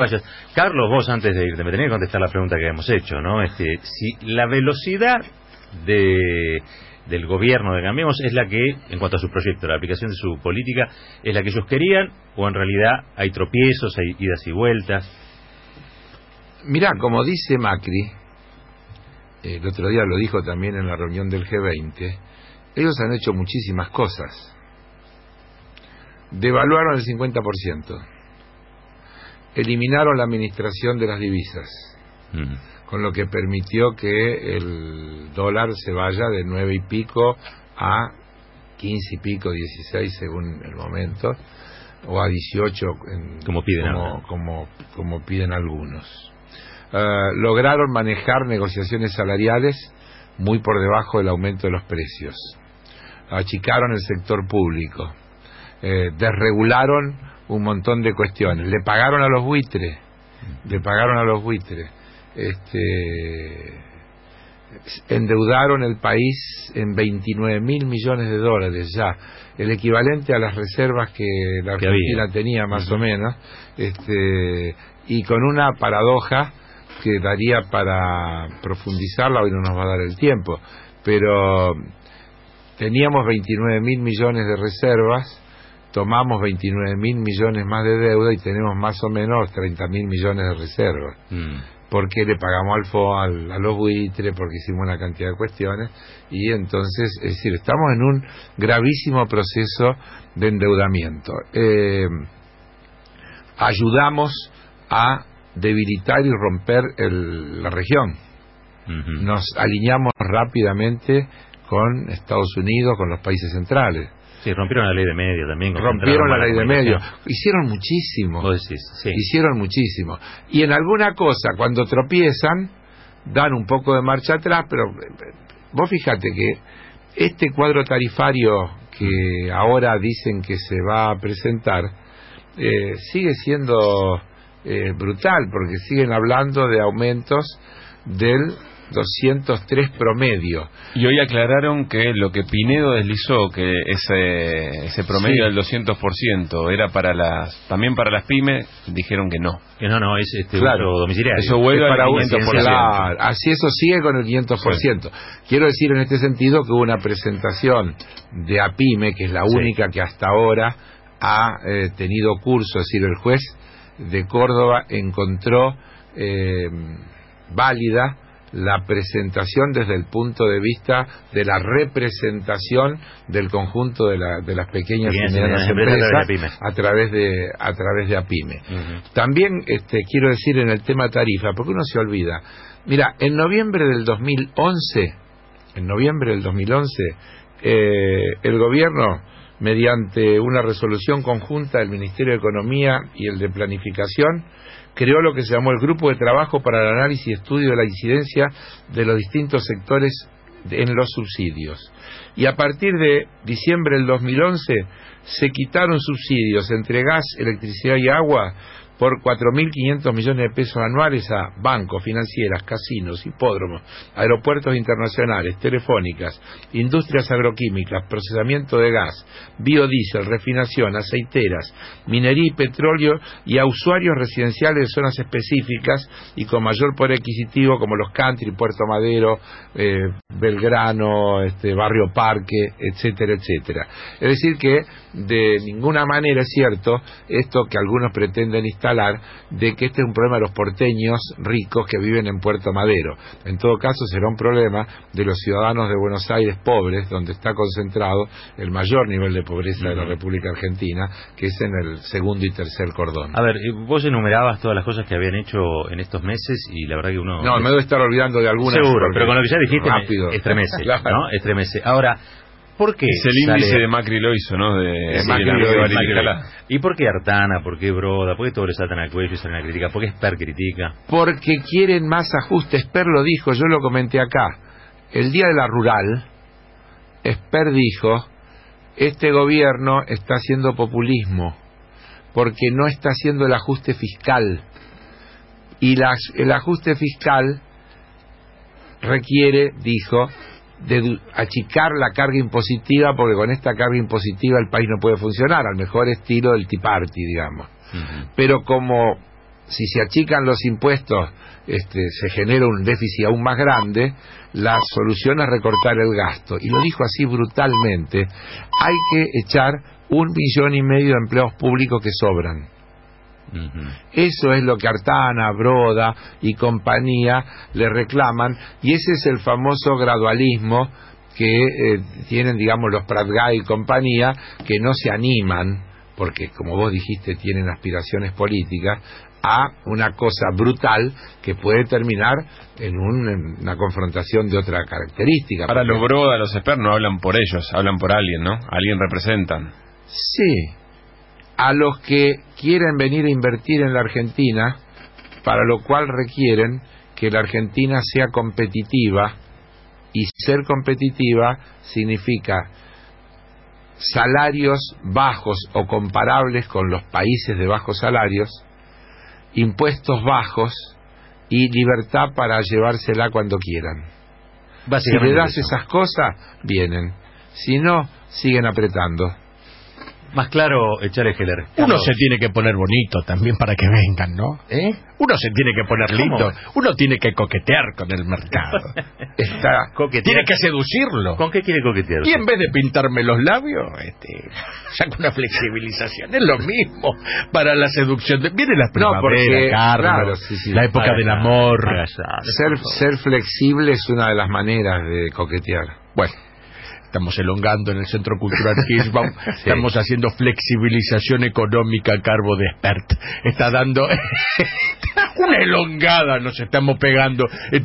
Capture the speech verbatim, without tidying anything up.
vayas. Carlos, vos antes de irte me tenés que contestar la pregunta que hemos hecho, ¿no? Este, si la velocidad de del gobierno de Cambiemos es la que, en cuanto a su proyecto, la aplicación de su política, es la que ellos querían, o en realidad hay tropiezos, hay idas y vueltas. Mirá, como dice Macri, el otro día lo dijo también en la reunión del G veinte, ellos han hecho muchísimas cosas. Devaluaron el cincuenta por ciento, eliminaron la administración de las divisas, mm. con lo que permitió que el dólar se vaya de nueve y pico a quince y pico, dieciséis según el momento, o a dieciocho en, como piden como, como, como piden algunos. Uh, lograron manejar negociaciones salariales muy por debajo del aumento de los precios, achicaron el sector público, eh, desregularon un montón de cuestiones, le pagaron a los buitres, le pagaron a los buitres, este, endeudaron el país en veintinueve mil millones de dólares ya, el equivalente a las reservas que la Argentina que tenía más uh-huh. o menos, este, y con una paradoja que daría para profundizarla, hoy no nos va a dar el tiempo, pero teníamos veintinueve mil millones de reservas, tomamos veintinueve mil millones más de deuda y tenemos más o menos treinta mil millones de reservas. Mm. Porque le pagamos al F O A, al, a los buitres, porque hicimos una cantidad de cuestiones, y entonces, es decir, estamos en un gravísimo proceso de endeudamiento. Eh, ayudamos a debilitar y romper el, la región. Uh-huh. Nos alineamos rápidamente con Estados Unidos, con los países centrales. Sí, rompieron la ley de medios también. Rompieron la ley de medios. Hicieron muchísimo. Vos decís, sí. Hicieron muchísimo. Y en alguna cosa, cuando tropiezan, dan un poco de marcha atrás, pero vos fíjate que este cuadro tarifario que ahora dicen que se va a presentar, eh, sigue siendo Eh, brutal, porque siguen hablando de aumentos del doscientos tres promedio. Y hoy aclararon que lo que Pinedo deslizó, que ese ese promedio sí. del doscientos por ciento era para las también para las pymes, dijeron que no. Que no, no, es este claro, uso domiciliario. Eso vuelve al quinientos por ciento. Claro, así eso sigue con el quinientos por ciento. Sí. Quiero decir en este sentido que hubo una presentación de APYME, que es la única sí. que hasta ahora ha eh, tenido curso, es decir, el juez de Córdoba encontró eh, válida la presentación desde el punto de vista de la representación del conjunto de, la, de las pequeñas y medianas empresas a través de a través de APYME. Uh-huh. También este, quiero decir en el tema tarifa, porque uno se olvida. Mira, en noviembre del dos mil once, en noviembre del dos mil once, eh, el gobierno, mediante una resolución conjunta del Ministerio de Economía y el de Planificación, creó lo que se llamó el Grupo de Trabajo para el Análisis y Estudio de la Incidencia de los distintos sectores en los subsidios. Y a partir de diciembre del dos mil once se quitaron subsidios entre gas, electricidad y agua por cuatro mil quinientos millones de pesos anuales a bancos, financieras, casinos, hipódromos, aeropuertos internacionales, telefónicas, industrias agroquímicas, procesamiento de gas, biodiesel, refinación, aceiteras, minería y petróleo, y a usuarios residenciales de zonas específicas y con mayor poder adquisitivo como los country, Puerto Madero, eh, Belgrano, este, Barrio Parque, etcétera, etcétera. Es decir que de ninguna manera es cierto esto que algunos pretenden instalar, de que este es un problema de los porteños ricos que viven en Puerto Madero. En todo caso será un problema de los ciudadanos de Buenos Aires pobres, donde está concentrado el mayor nivel de pobreza de la República Argentina, que es en el segundo y tercer cordón. A ver, vos enumerabas todas las cosas que habían hecho en estos meses y la verdad que uno... No, me debo estar olvidando de algunas. Seguro, pero con lo que ya dijiste rápido. Estremece, claro. ¿no? Estremece. Ahora, ¿por qué? Es el índice sale... de Macri lo hizo, ¿no? De, de Macri, de Macri, Macri. Macri. ¿Y por qué Artana? ¿Por qué Broda? ¿Por qué todos le saltan al cuello y salen a criticar? ¿Por qué Esper critica? Porque quieren más ajuste. Esper lo dijo, yo lo comenté acá. El día de la rural, Esper dijo, este gobierno está haciendo populismo porque no está haciendo el ajuste fiscal. Y la, el ajuste fiscal requiere, dijo, de achicar la carga impositiva, porque con esta carga impositiva el país no puede funcionar, al mejor estilo del Tea Party, digamos. Uh-huh. Pero como si se achican los impuestos, este, se genera un déficit aún más grande. La solución es recortar el gasto. Y lo dijo así brutalmente: hay que echar un millón y medio de empleos públicos que sobran. Uh-huh. Eso es lo que Artana, Broda y compañía le reclaman, y ese es el famoso gradualismo que eh, tienen, digamos, los Pratgay y compañía, que no se animan, porque como vos dijiste tienen aspiraciones políticas, a una cosa brutal que puede terminar en, un, en una confrontación de otra característica. Ahora los Broda, los expertos no hablan por ellos, hablan por alguien, ¿no? Alguien representan. Sí, a los que quieren venir a invertir en la Argentina, para lo cual requieren que la Argentina sea competitiva, y ser competitiva significa salarios bajos o comparables con los países de bajos salarios, impuestos bajos y libertad para llevársela cuando quieran. Si le das eso. Esas cosas, vienen. Si no, siguen apretando. Más claro, echarle Heller. Uno se tiene que poner bonito también para que vengan, ¿no? ¿Eh? Uno se tiene que poner lindo. Uno tiene que coquetear con el mercado. Está coquetear. Tiene que seducirlo. ¿Con qué quiere coquetear? Y en vez de pintarme los labios, este, saca una flexibilización. Es lo mismo para la seducción. De, viene la primavera, no, porque, Carlos, claro, sí, sí, la época del amor. Ser, ser flexible es una de las maneras de coquetear. Bueno. Estamos elongando en el Centro Cultural Kirchbaum, sí. Estamos haciendo flexibilización económica a cargo de Expert. Está dando una elongada, nos estamos pegando.